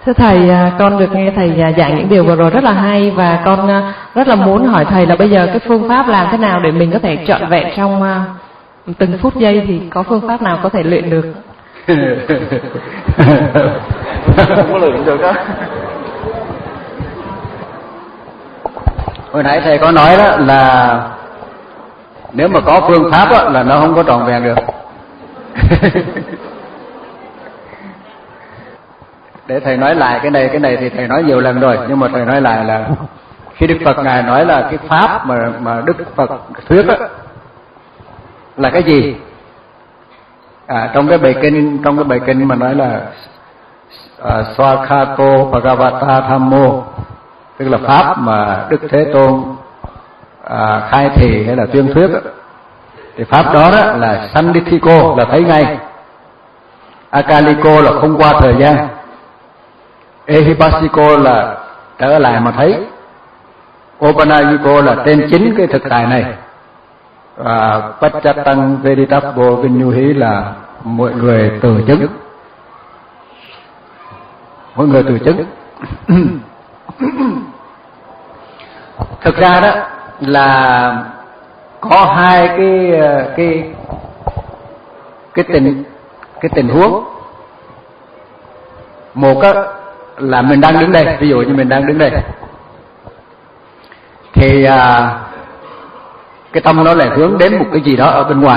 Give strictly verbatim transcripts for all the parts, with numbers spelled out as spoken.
Thưa Thầy, con được nghe Thầy giảng những điều vừa rồi rất là hay, và con rất là muốn hỏi Thầy là bây giờ cái phương pháp làm thế nào để mình có thể trọn vẹn trong từng phút giây, thì có phương pháp nào có thể luyện được? Không có luyện được đó. Hồi nãy Thầy có nói đó là nếu mà có phương pháp đó, là nó không có trọn vẹn được. Để Thầy nói lại cái này, cái này thì Thầy nói nhiều lần rồi, nhưng mà Thầy nói lại là khi Đức Phật Ngài nói là cái pháp mà mà Đức Phật thuyết đó, là cái gì? À, trong cái bài kinh trong cái bài kinh mà nói là uh, Swakhato Bhagavata Thammo, tức là pháp mà Đức Thế Tôn à, khai thị hay là tuyên thuyết đó. Thì pháp đó, đó là Sandithiko, là thấy ngay. Akaliko là không qua thời gian. Ehipassiko là trở lại mà thấy. Opanayiko là trên chính cái thực tại này. Và Pachatang Veditappo Vinyuhi là mọi người từ chứng. Mỗi người từ chứng. Thực ra đó là có hai cái cái cái tình cái tình huống. Một á, là mình đang đứng đây, ví dụ như mình đang đứng đây, thì à, cái tâm nó lại hướng đến một cái gì đó ở bên ngoài,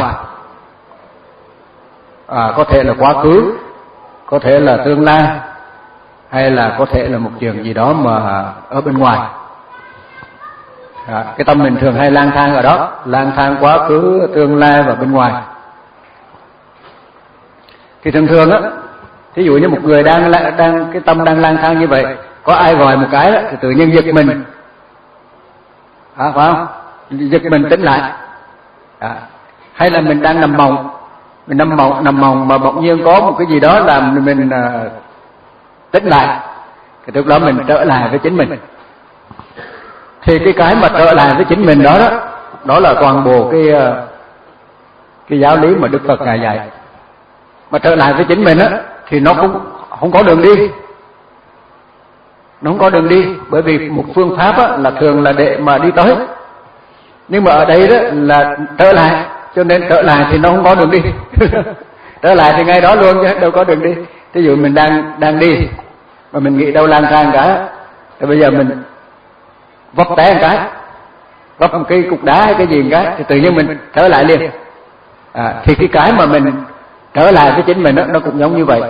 à, có thể là quá khứ, có thể là tương lai, hay là có thể là một chuyện gì đó mà ở bên ngoài. À, cái tâm mình thường hay lang thang ở đó, lang thang quá khứ, tương lai và bên ngoài. Thì thường thường á, ví dụ như một người đang đang cái tâm đang lang thang như vậy, có ai gọi một cái đó, thì tự nhiên giật mình, à, phải không? Giật mình tỉnh lại. À, hay là mình đang nằm mộng, mình nằm mộng nằm mộng mà bỗng nhiên có một cái gì đó làm mình uh, tỉnh lại, thì lúc đó mình trở lại với chính mình. Thì cái cái mà trở lại với chính mình đó đó, đó là toàn bộ cái cái giáo lý mà Đức Phật Ngài dạy. Mà trở lại với chính mình á, thì nó không không có đường đi, nó không có đường đi, bởi vì một phương pháp á, là thường là để mà đi tới, nhưng mà ở đây đó là trở lại, cho nên trở lại thì nó không có đường đi. Trở lại thì ngay đó luôn chứ đâu có đường đi. Ví dụ mình đang đang đi mà mình nghĩ đâu lang thang cả, thì bây giờ mình vấp té một cái, vấp một cái cục đá hay cái gì một cái, thì tự nhiên mình trở lại liền. À, thì cái cái mà mình trở lại với chính mình đó, nó cũng giống như vậy.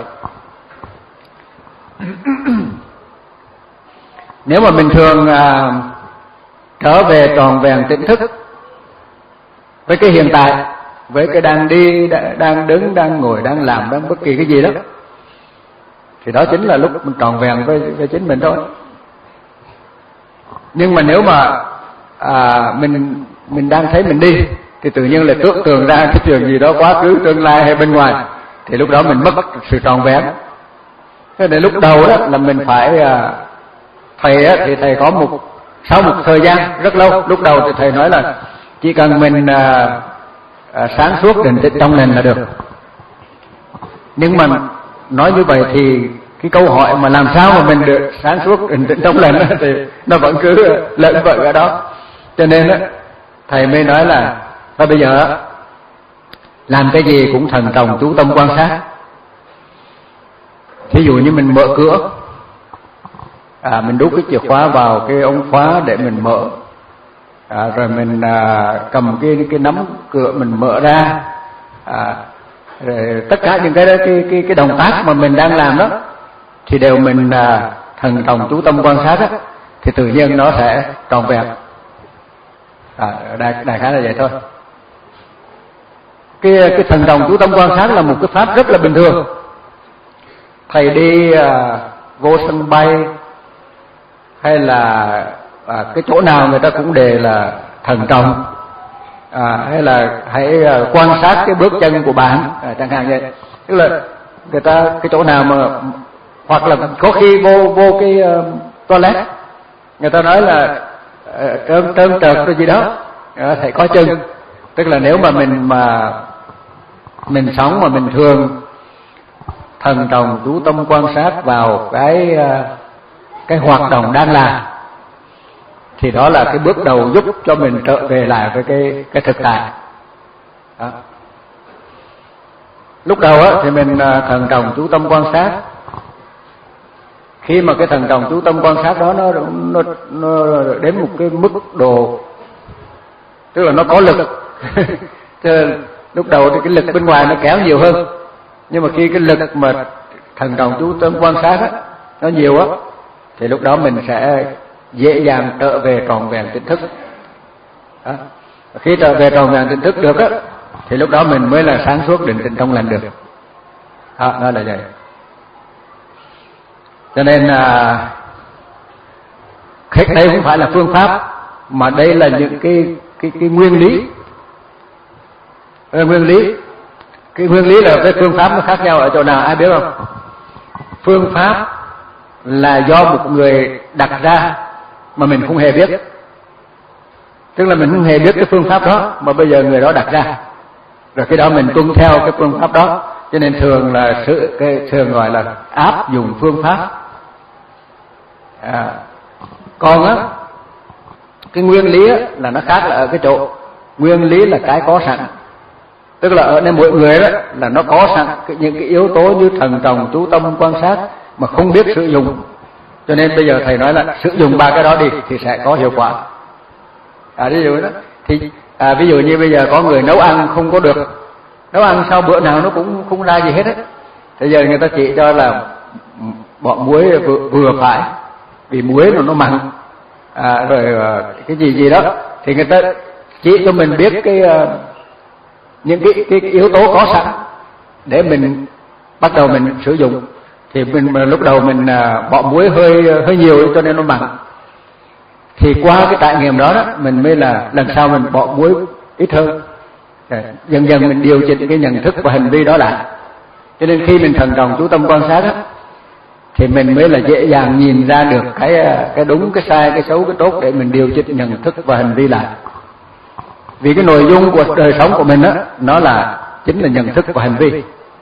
Nếu mà mình thường à, trở về tròn vẹn tỉnh thức với cái hiện tại, với cái đang đi, đang đứng, đang ngồi, đang làm, đang bất kỳ cái gì đó, thì đó chính là lúc mình tròn vẹn với, với chính mình thôi. Nhưng mà nếu mà à, mình mình đang thấy mình đi, thì tự nhiên là tưởng tượng ra cái chuyện gì đó quá khứ, tương lai hay bên ngoài, thì lúc đó mình mất sự tròn vẹn. Thế nên lúc đầu đó là mình phải à, thầy á, thì thầy có một sau một thời gian rất lâu, lúc đầu thì thầy nói là chỉ cần mình à, à, sáng suốt định tĩnh trong lành là được. Nhưng mà nói như vậy thì cái câu hỏi mà làm sao mà mình được sáng suốt định tĩnh trong lành thì nó vẫn cứ lẫn vẩn ở đó. Cho nên á, thầy mới nói là thôi bây giờ làm cái gì cũng thần trọng chú tâm quan sát. Thí dụ như mình mở cửa, à, mình đút cái chìa khóa vào cái ống khóa để mình mở, à, rồi mình à, cầm cái cái nắm cửa mình mở ra, à, rồi tất cả những cái cái cái cái động tác mà mình đang làm đó thì đều mình à, thần trọng chú tâm quan sát đó, thì tự nhiên nó sẽ tròn vẹn. À, đại, đại khái là vậy thôi. Cái cái thần trọng chú tâm quan sát là một cái pháp rất là bình thường. Thầy đi à, vô sân bay hay là à, cái chỗ nào người ta cũng đề là thần trọng, à, hay là hãy à, quan sát cái bước chân của bạn, à, chẳng hạn vậy. Tức là người ta cái chỗ nào mà, hoặc là có khi vô vô cái uh, toilet, người ta nói là uh, trơn trơn trợt cái gì đó, uh, thầy có chân. Tức là nếu mà mình mà mình sống mà mình thường thần trọng chú tâm quan sát vào cái cái hoạt động đang làm, thì đó là cái bước đầu giúp cho mình trở về lại với cái cái thực tại. Đó. Lúc đầu á thì mình thần trọng chú tâm quan sát. Khi mà cái thần trọng chú tâm quan sát đó nó nó nó đến một cái mức độ, tức là nó có lực lúc đầu thì cái lực bên ngoài nó kéo nhiều hơn, nhưng mà khi cái lực mà thần trọng chú tâm quan sát á nó nhiều á, thì lúc đó mình sẽ dễ dàng trở về trọn vẹn tỉnh thức. Đó. Khi trở về trọn vẹn tỉnh thức được á, thì lúc đó mình mới là sáng suốt định tĩnh trong lành được. Đó, đó là vậy. Cho nên à, khách đây không phải là phương pháp, mà đây là những cái cái cái nguyên lý. Nguyên lý, cái nguyên lý là cái phương pháp nó khác nhau ở chỗ nào ai biết không? Phương pháp là do một người đặt ra mà mình không hề biết, tức là mình không hề biết cái phương pháp đó mà bây giờ người đó đặt ra, rồi cái đó mình tuân theo cái phương pháp đó, cho nên thường là sự cái thường gọi là áp dụng phương pháp. À, còn á cái nguyên lý á, là nó khác là ở cái chỗ nguyên lý là cái có sẵn, tức là ở đây mỗi người đó là nó có sẵn những cái yếu tố như thần trọng chú tâm quan sát mà không biết sử dụng, cho nên bây giờ thầy nói là sử dụng ba cái đó đi thì sẽ có hiệu quả. À ví dụ đó thì à, ví dụ như bây giờ có người nấu ăn không có được, nấu ăn sau bữa nào nó cũng không ra gì hết á, bây giờ người ta chỉ cho là bỏ muối vừa, vừa phải, vì muối nó nó mặn, à, rồi cái gì gì đó, thì người ta chỉ cho mình biết cái những cái, cái, cái yếu tố có sẵn để mình bắt đầu mình sử dụng. Thì mình lúc đầu mình bỏ muối hơi hơi nhiều cho nên nó mặn, thì qua cái trải nghiệm đó, đó mình mới là lần sau mình bỏ muối ít hơn, dần dần mình điều chỉnh cái nhận thức và hành vi đó lại. Cho nên khi mình thần trọng chú tâm quan sát đó, thì mình mới là dễ dàng nhìn ra được cái cái đúng, cái sai, cái xấu, cái tốt để mình điều chỉnh nhận thức và hành vi lại. Vì cái nội dung của đời sống của mình đó, nó là chính là nhận thức và hành vi.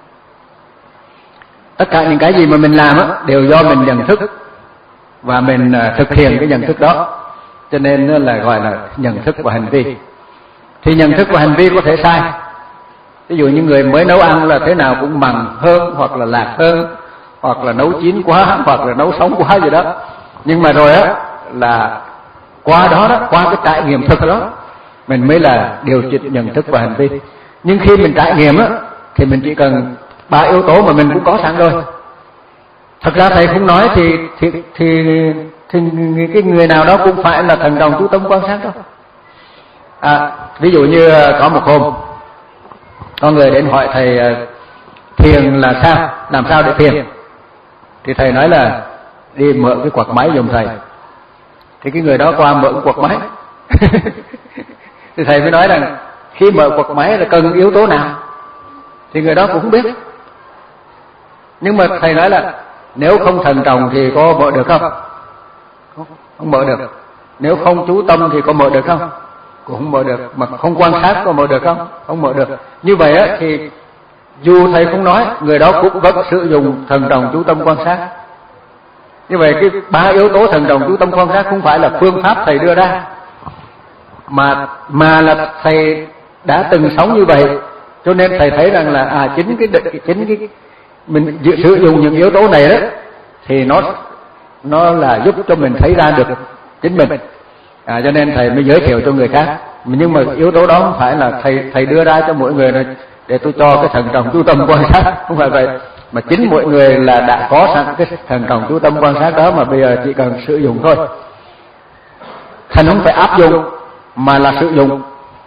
Tất cả những cái gì mà mình làm đó, đều do mình nhận thức và mình thực hiện cái nhận thức đó, cho nên nó là gọi là nhận thức và hành vi. Thì nhận thức và hành vi có thể sai. Ví dụ như người mới nấu ăn là thế nào cũng mặn hơn, hoặc là lạc hơn, hoặc là nấu chín quá, hoặc là nấu sống quá gì đó. Nhưng mà rồi á là qua đó đó, qua cái trải nghiệm thực đó, mình mới là điều chỉnh nhận thức và hành vi. Nhưng khi mình trải nghiệm á, thì mình chỉ cần ba yếu tố mà mình cũng có sẵn rồi. Thật ra thầy không nói thì thì thì, thì cái người nào đó cũng phải là thần trọng chú tâm quan sát đâu. À, ví dụ như có một hôm có người đến hỏi thầy thiền là sao, làm sao để thiền, thì thầy nói là đi mượn cái quạt máy giùm thầy. Thì cái người đó qua mượn quạt máy thì thầy mới nói rằng khi mượn quạt máy là cần yếu tố nào, thì người đó cũng không biết. Nhưng mà thầy nói là nếu không thần trọng thì có mở được không? Không, không mở được. Nếu không chú tâm thì có mở được không? Cũng không mở được. Mà không quan sát có mở được không? Không mở được. Như vậy á thì dù thầy không nói, người đó cũng vẫn sử dụng thần trọng chú tâm quan sát. Như vậy cái ba yếu tố thần trọng chú tâm quan sát không phải là phương pháp thầy đưa ra, mà mà là thầy đã từng sống như vậy, cho nên thầy thấy rằng là à chính cái chính cái mình sử dụng những yếu tố này đó thì nó nó là giúp cho mình thấy ra được chính mình. À, cho nên thầy mới giới thiệu cho người khác. Nhưng mà yếu tố đó không phải là thầy thầy đưa ra cho mỗi người này để tôi cho cái thần trọng chú tâm quan sát, không phải vậy, mà chính mỗi người là đã có sẵn cái thần trọng chú tâm quan sát đó, mà bây giờ chỉ cần sử dụng thôi. Thành không phải áp dụng mà là sử dụng.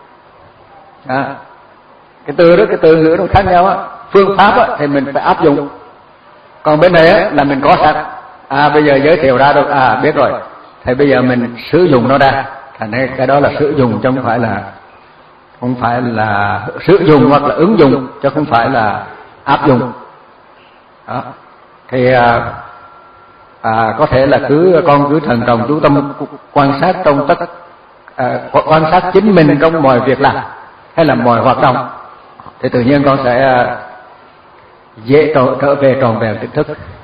À, cái từ đó, cái từ ngữ nó khác nhau á. Phương pháp á, thì mình phải áp dụng, còn bên này á, là mình có sẵn. À bây giờ giới thiệu ra được, à biết rồi, thì bây giờ mình sử dụng nó ra. Thành ra cái đó là sử dụng chứ không phải là không phải là sử dụng hoặc là ứng dụng, chứ không phải là áp dụng. Đó. Thì à, à, có thể là cứ con cứ thần trọng chú tâm quan sát trong tất à, quan sát chính mình trong mọi việc làm hay là mọi hoạt động, thì tự nhiên con sẽ dễ trở, trở về tròn vẹn tỉnh thức.